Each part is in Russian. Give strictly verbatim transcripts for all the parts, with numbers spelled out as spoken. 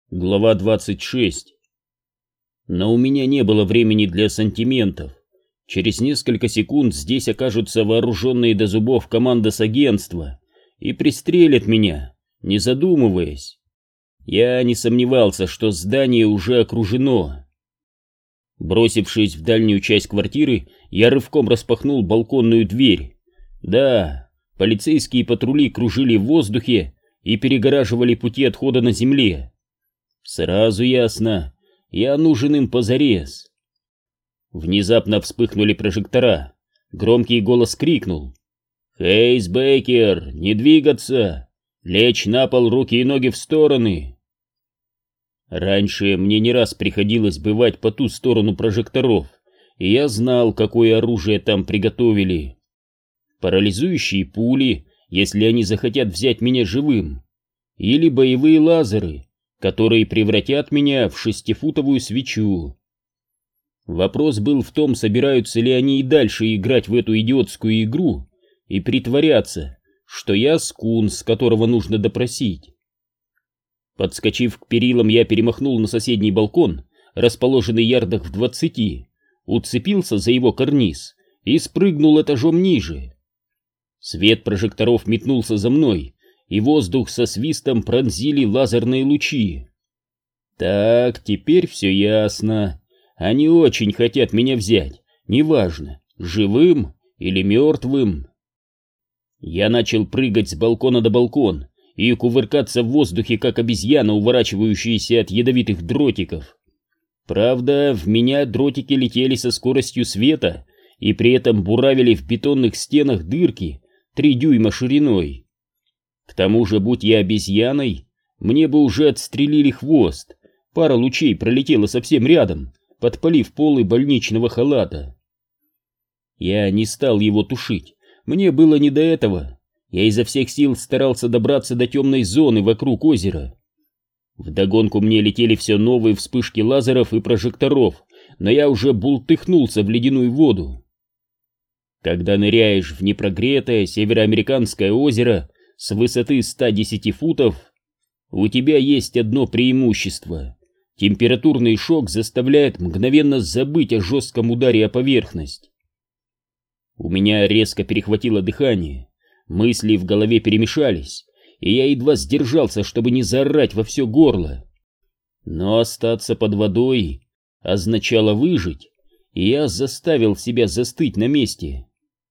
Глава двадцать шесть. Но у меня не было времени для сантиментов. Через несколько секунд здесь окажутся вооруженные до зубов команда с агентства и пристрелят меня, не задумываясь. Я не сомневался, что здание уже окружено. Бросившись в дальнюю часть квартиры, я рывком распахнул балконную дверь. Да, полицейские патрули кружили в воздухе и перегораживали пути отхода на земле. Сразу ясно, я нужен им позарез. Внезапно вспыхнули прожектора. Громкий голос крикнул: «Хейс Бейкер, не двигаться! Лечь на пол, руки и ноги в стороны!» Раньше мне не раз приходилось бывать по ту сторону прожекторов, и я знал, какое оружие там приготовили. Парализующие пули, если они захотят взять меня живым, или боевые лазеры, которые превратят меня в шестифутовую свечу. Вопрос был в том, собираются ли они и дальше играть в эту идиотскую игру и притворяться, что я скунс, которого нужно допросить. Подскочив к перилам, я перемахнул на соседний балкон, расположенный ярдах в двадцати, уцепился за его карниз и спрыгнул этажом ниже. Свет прожекторов метнулся за мной, и воздух со свистом пронзили лазерные лучи. Так, теперь все ясно. Они очень хотят меня взять, неважно, живым или мертвым. Я начал прыгать с балкона до балкона и кувыркаться в воздухе, как обезьяна, уворачивающаяся от ядовитых дротиков. Правда, в меня дротики летели со скоростью света и при этом буравили в бетонных стенах дырки три дюйма шириной. К тому же, будь я обезьяной, мне бы уже отстрелили хвост. Пара лучей пролетела совсем рядом, подпалив полы больничного халата. Я не стал его тушить, мне было не до этого. Я изо всех сил старался добраться до темной зоны вокруг озера. Вдогонку мне летели все новые вспышки лазеров и прожекторов, но я уже бултыхнулся в ледяную воду. Когда ныряешь в непрогретое североамериканское озеро с высоты ста десяти футов, у тебя есть одно преимущество. Температурный шок заставляет мгновенно забыть о жестком ударе о поверхность. У меня резко перехватило дыхание, мысли в голове перемешались, и я едва сдержался, чтобы не заорать во все горло. Но остаться под водой означало выжить, и я заставил себя застыть на месте.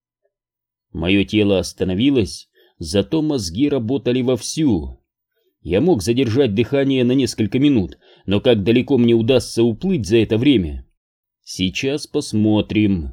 Мое тело остановилось, зато мозги работали вовсю. Я мог задержать дыхание на несколько минут, но как далеко мне удастся уплыть за это время? Сейчас посмотрим.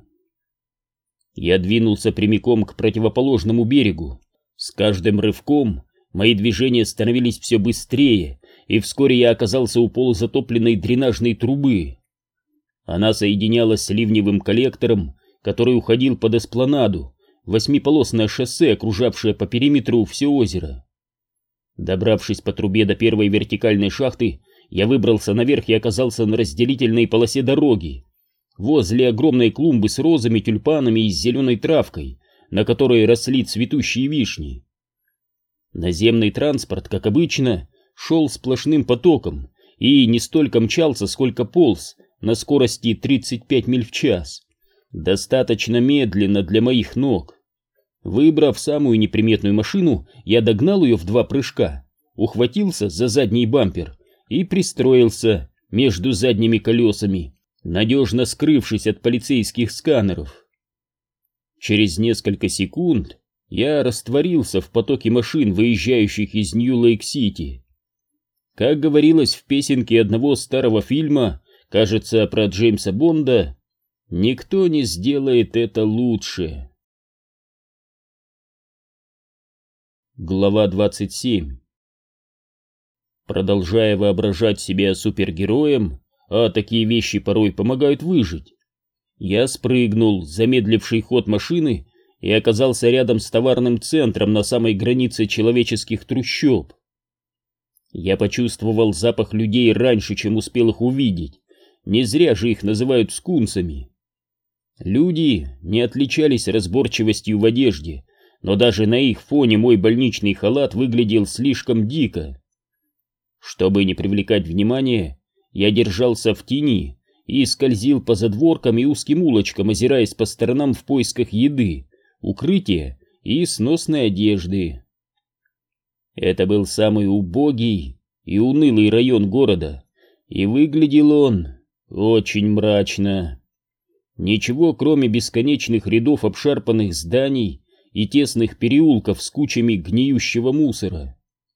Я двинулся прямиком к противоположному берегу. С каждым рывком мои движения становились все быстрее, и вскоре я оказался у полузатопленной дренажной трубы. Она соединялась с ливневым коллектором, который уходил под эспланаду, восьмиполосное шоссе, окружавшее по периметру все озеро. Добравшись по трубе до первой вертикальной шахты, я выбрался наверх и оказался на разделительной полосе дороги, возле огромной клумбы с розами, тюльпанами и зеленой травкой, на которой росли цветущие вишни. Наземный транспорт, как обычно, шел сплошным потоком и не столько мчался, сколько полз на скорости тридцать пять миль в час. Достаточно медленно для моих ног. Выбрав самую неприметную машину, я догнал ее в два прыжка, ухватился за задний бампер и пристроился между задними колесами, надежно скрывшись от полицейских сканеров. Через несколько секунд я растворился в потоке машин, выезжающих из Нью-Лейк-Сити. Как говорилось в песенке одного старого фильма, кажется, про Джеймса Бонда, никто не сделает это лучше. Глава двадцать семь. Продолжая воображать себя супергероем, а такие вещи порой помогают выжить, я спрыгнул с замедливший ход машины и оказался рядом с товарным центром на самой границе человеческих трущоб. Я почувствовал запах людей раньше, чем успел их увидеть. Не зря же их называют скунсами. Люди не отличались разборчивостью в одежде, но даже на их фоне мой больничный халат выглядел слишком дико. Чтобы не привлекать внимания, я держался в тени и скользил по задворкам и узким улочкам, озираясь по сторонам в поисках еды, укрытия и сносной одежды. Это был самый убогий и унылый район города, и выглядел он очень мрачно. Ничего, кроме бесконечных рядов обшарпанных зданий и тесных переулков с кучами гниющего мусора.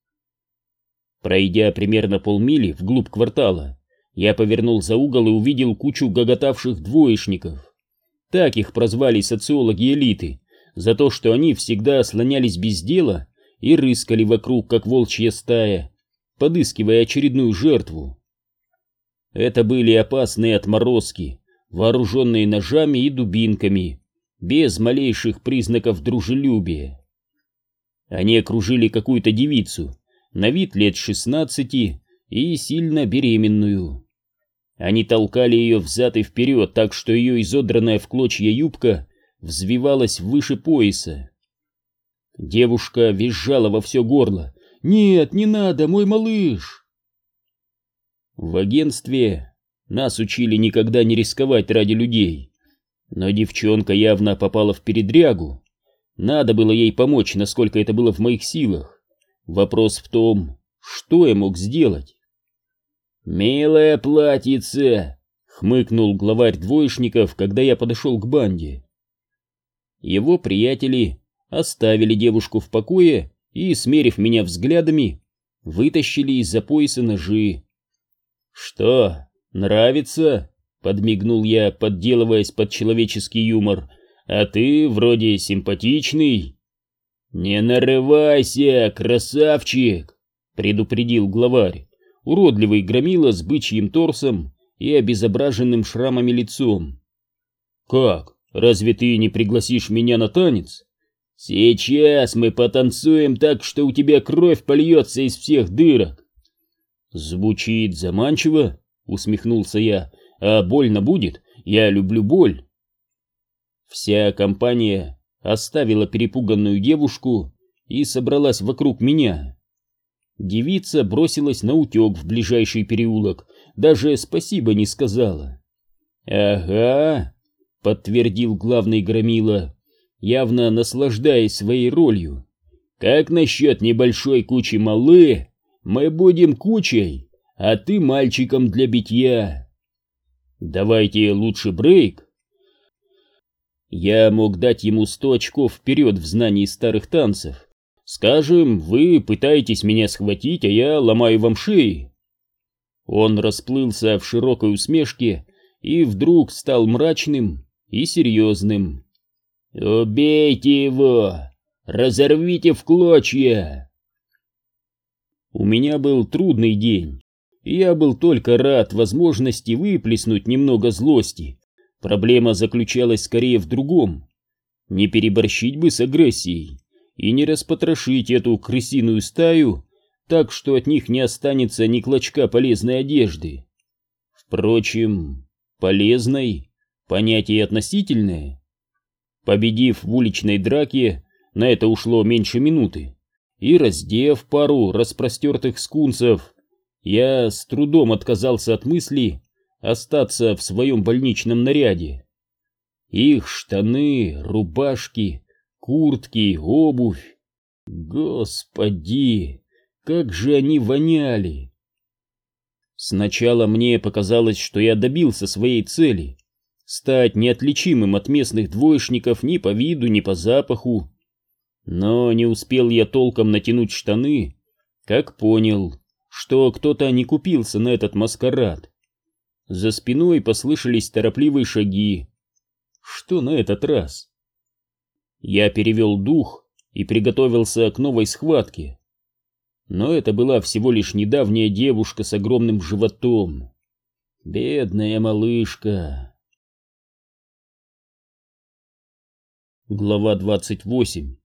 Пройдя примерно полмили вглубь квартала, я повернул за угол и увидел кучу гоготавших двоечников. Так их прозвали социологи элиты, за то, что они всегда слонялись без дела и рыскали вокруг, как волчья стая, подыскивая очередную жертву. Это были опасные отморозки, вооруженные ножами и дубинками, без малейших признаков дружелюбия. Они окружили какую-то девицу, на вид лет шестнадцати и сильно беременную. Они толкали ее взад и вперед, так что ее изодранная в клочья юбка взвивалась выше пояса. Девушка визжала во все горло: «Нет, не надо, мой малыш!» В агентстве нас учили никогда не рисковать ради людей, но девчонка явно попала в передрягу. Надо было ей помочь, насколько это было в моих силах. Вопрос в том, что я мог сделать. «Милая платьице!» — хмыкнул главарь двоечников, когда я подошел к банде. Его приятели оставили девушку в покое и, смерив меня взглядами, вытащили из-за пояса ножи. «Что, нравится?» — подмигнул я, подделываясь под человеческий юмор. «А ты вроде симпатичный». «Не нарывайся, красавчик!» — предупредил главарь, уродливый громила с бычьим торсом и обезображенным шрамами лицом. «Как? Разве ты не пригласишь меня на танец? Сейчас мы потанцуем так, что у тебя кровь польется из всех дырок». «Звучит заманчиво», — усмехнулся я. «А больно будет? Я люблю боль». Вся компания оставила перепуганную девушку и собралась вокруг меня. Девица бросилась наутек в ближайший переулок, даже спасибо не сказала. «Ага», — подтвердил главный громила, явно наслаждаясь своей ролью. «Как насчет небольшой кучи малы? Мы будем кучей, а ты мальчиком для битья. Давайте лучше брейк». Я мог дать ему сто очков вперед в знании старых танцев. Скажем, вы пытаетесь меня схватить, а я ломаю вам шеи. Он расплылся в широкой усмешке и вдруг стал мрачным и серьезным. «Убейте его! Разорвите в клочья!» У меня был трудный день, и я был только рад возможности выплеснуть немного злости. Проблема заключалась скорее в другом. Не переборщить бы с агрессией и не распотрошить эту крысиную стаю так, что от них не останется ни клочка полезной одежды. Впрочем, полезной — понятие относительное. Победив в уличной драке, на это ушло меньше минуты, и раздев пару распростертых скунсов, я с трудом отказался от мысли остаться в своем больничном наряде. Их штаны, рубашки, куртки, обувь. Господи, как же они воняли! Сначала мне показалось, что я добился своей цели — стать неотличимым от местных двоечников ни по виду, ни по запаху. Но не успел я толком натянуть штаны, как понял, что кто-то не купился на этот маскарад. За спиной послышались торопливые шаги. Что на этот раз? Я перевел дух и приготовился к новой схватке. Но это была всего лишь недавняя девушка с огромным животом. Бедная малышка. Глава двадцать восемь.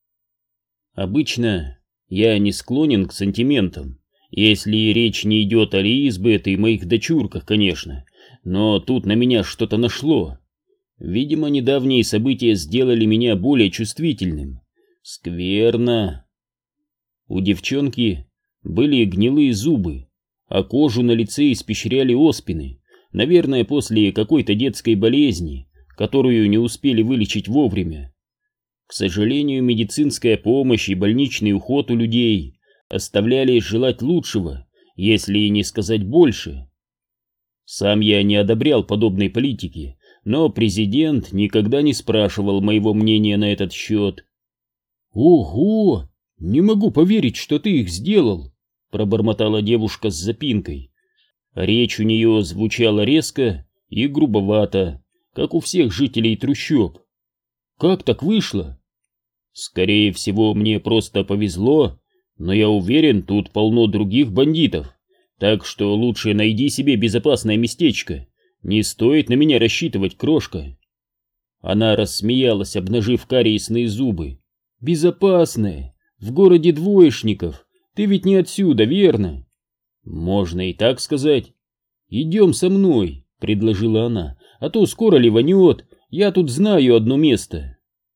Обычно я не склонен к сантиментам, если речь не идет о Лизбет и моих дочурках, конечно, но тут на меня что-то нашло. Видимо, недавние события сделали меня более чувствительным. Скверно. У девчонки были гнилые зубы, а кожу на лице испещряли оспины, наверное, после какой-то детской болезни, которую не успели вылечить вовремя. К сожалению, медицинская помощь и больничный уход у людей оставляли желать лучшего, если не сказать больше. Сам я не одобрял подобной политики, но президент никогда не спрашивал моего мнения на этот счет. «Ого! Не могу поверить, что ты их сделал!» — пробормотала девушка с запинкой. Речь у нее звучала резко и грубовато, как у всех жителей трущоб. «Как так вышло?» «Скорее всего, мне просто повезло, но я уверен, тут полно других бандитов, так что лучше найди себе безопасное местечко. Не стоит на меня рассчитывать, крошка». Она рассмеялась, обнажив кариесные зубы. «Безопасное? В городе двоечников. Ты ведь не отсюда, верно?» «Можно и так сказать». «Идем со мной», — предложила она, — «а то скоро ливанет, я тут знаю одно место».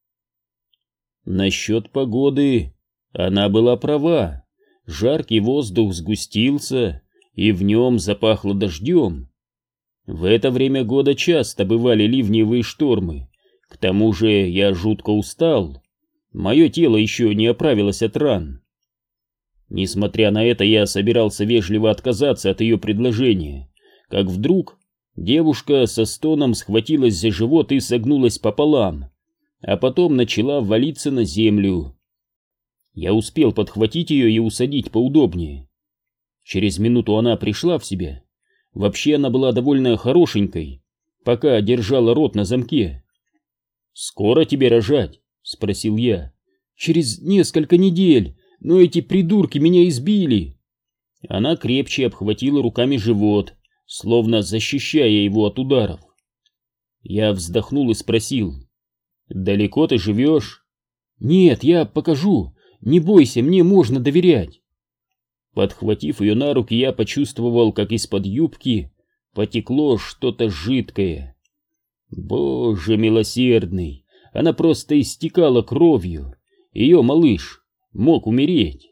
Насчет погоды она была права. Жаркий воздух сгустился, и в нем запахло дождем. В это время года часто бывали ливневые штормы. К тому же я жутко устал. Мое тело еще не оправилось от ран. Несмотря на это, я собирался вежливо отказаться от ее предложения, как вдруг девушка со стоном схватилась за живот и согнулась пополам, а потом начала валиться на землю. Я успел подхватить ее и усадить поудобнее. Через минуту она пришла в себя. Вообще она была довольно хорошенькой, пока держала рот на замке. «Скоро тебе рожать?» — спросил я. «Через несколько недель, но эти придурки меня избили». Она крепче обхватила руками живот, словно защищая его от ударов. Я вздохнул и спросил: «Далеко ты живешь?» «Нет, я покажу. Не бойся, мне можно доверять». Подхватив ее на руки, я почувствовал, как из-под юбки потекло что-то жидкое. Боже милосердный, она просто истекала кровью. Ее малыш мог умереть.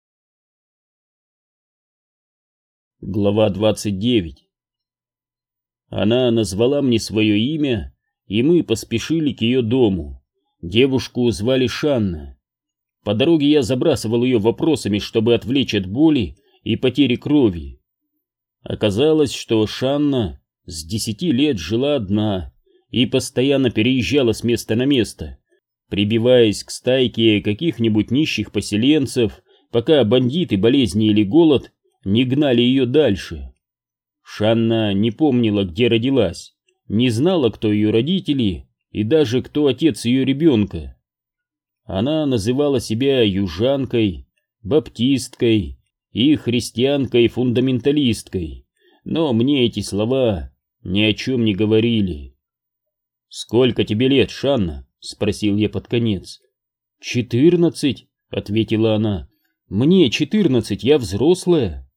Глава двадцать девять. Она назвала мне свое имя, и мы поспешили к ее дому. Девушку звали Шанна. По дороге я забрасывал ее вопросами, чтобы отвлечь от боли и потери крови. Оказалось, что Шанна с десяти лет жила одна и постоянно переезжала с места на место, прибиваясь к стайке каких-нибудь нищих поселенцев, пока бандиты, болезни или голод не гнали ее дальше. Шанна не помнила, где родилась, не знала, кто ее родители и даже кто отец ее ребенка. Она называла себя южанкой, баптисткой и христианкой-фундаменталисткой, но мне эти слова ни о чем не говорили. «Сколько тебе лет, Шанна?» — спросил я под конец. «Четырнадцать», — ответила она. «Мне четырнадцать, я взрослая».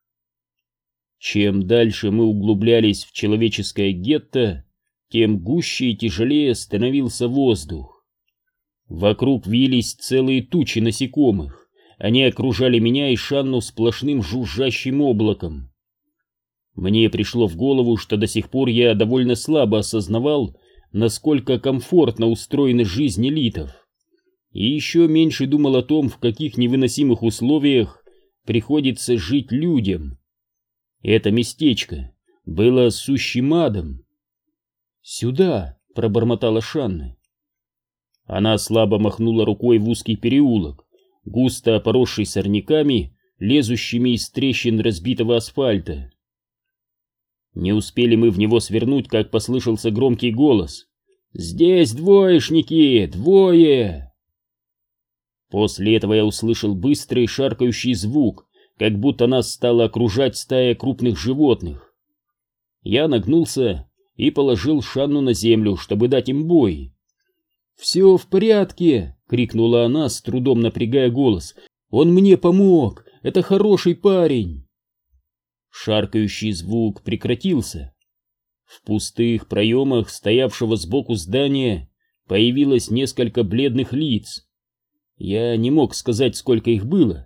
Чем дальше мы углублялись в человеческое гетто, тем гуще и тяжелее становился воздух. Вокруг вились целые тучи насекомых. Они окружали меня и Шанну сплошным жужжащим облаком. Мне пришло в голову, что до сих пор я довольно слабо осознавал, насколько комфортно устроена жизнь элитов, и еще меньше думал о том, в каких невыносимых условиях приходится жить людям. Это местечко было сущим адом. «Сюда!» — пробормотала Шанна. Она слабо махнула рукой в узкий переулок, густо поросший сорняками, лезущими из трещин разбитого асфальта. Не успели мы в него свернуть, как послышался громкий голос: «Здесь двоечники! Двое!» После этого я услышал быстрый шаркающий звук, как будто нас стала окружать стая крупных животных. Я нагнулся и положил Шанну на землю, чтобы дать им бой. «Все в порядке!» — крикнула она, с трудом напрягая голос. «Он мне помог! Это хороший парень!» Шаркающий звук прекратился. В пустых проемах стоявшего сбоку здания появилось несколько бледных лиц. Я не мог сказать, сколько их было,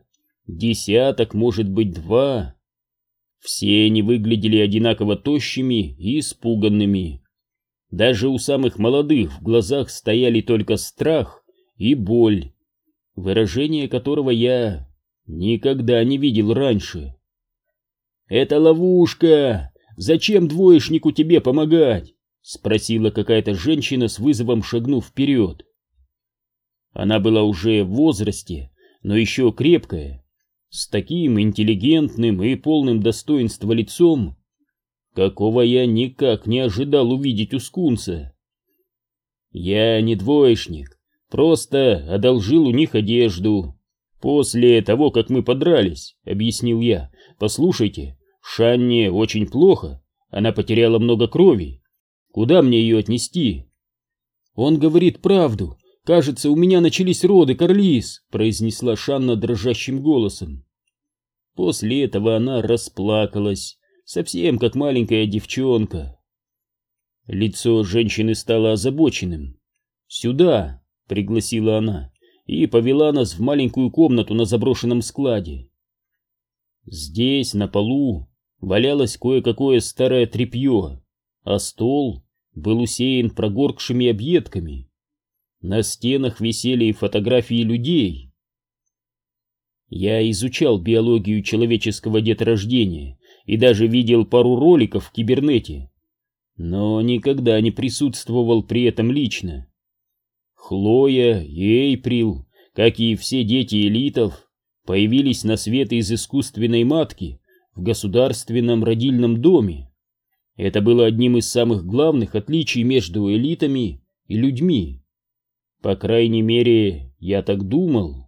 Десяток, может быть, два. Все они выглядели одинаково тощими и испуганными. Даже у самых молодых в глазах стояли только страх и боль, выражение которого я никогда не видел раньше. «Это ловушка! Зачем двоечнику тебе помогать?» — спросила какая-то женщина с вызовом, шагнув вперед. Она была уже в возрасте, но еще крепкая, с таким интеллигентным и полным достоинства лицом, какого я никак не ожидал увидеть у скунса. «Я не двоечник, просто одолжил у них одежду. После того, как мы подрались», — объяснил я. «Послушайте, Шанне очень плохо, она потеряла много крови. Куда мне ее отнести?» «Он говорит правду. Кажется, у меня начались роды, Карлис», — произнесла Шанна дрожащим голосом. После этого она расплакалась, совсем как маленькая девчонка. Лицо женщины стало озабоченным. «Сюда», — пригласила она и повела нас в маленькую комнату на заброшенном складе. Здесь, на полу, валялось кое-какое старое тряпье, а стол был усеян прогоркшими объедками. На стенах висели фотографии людей. Я изучал биологию человеческого деторождения и даже видел пару роликов в кибернете, но никогда не присутствовал при этом лично. Хлоя и Эйприл, как и все дети элитов, появились на свет из искусственной матки в государственном родильном доме. Это было одним из самых главных отличий между элитами и людьми. По крайней мере, я так думал.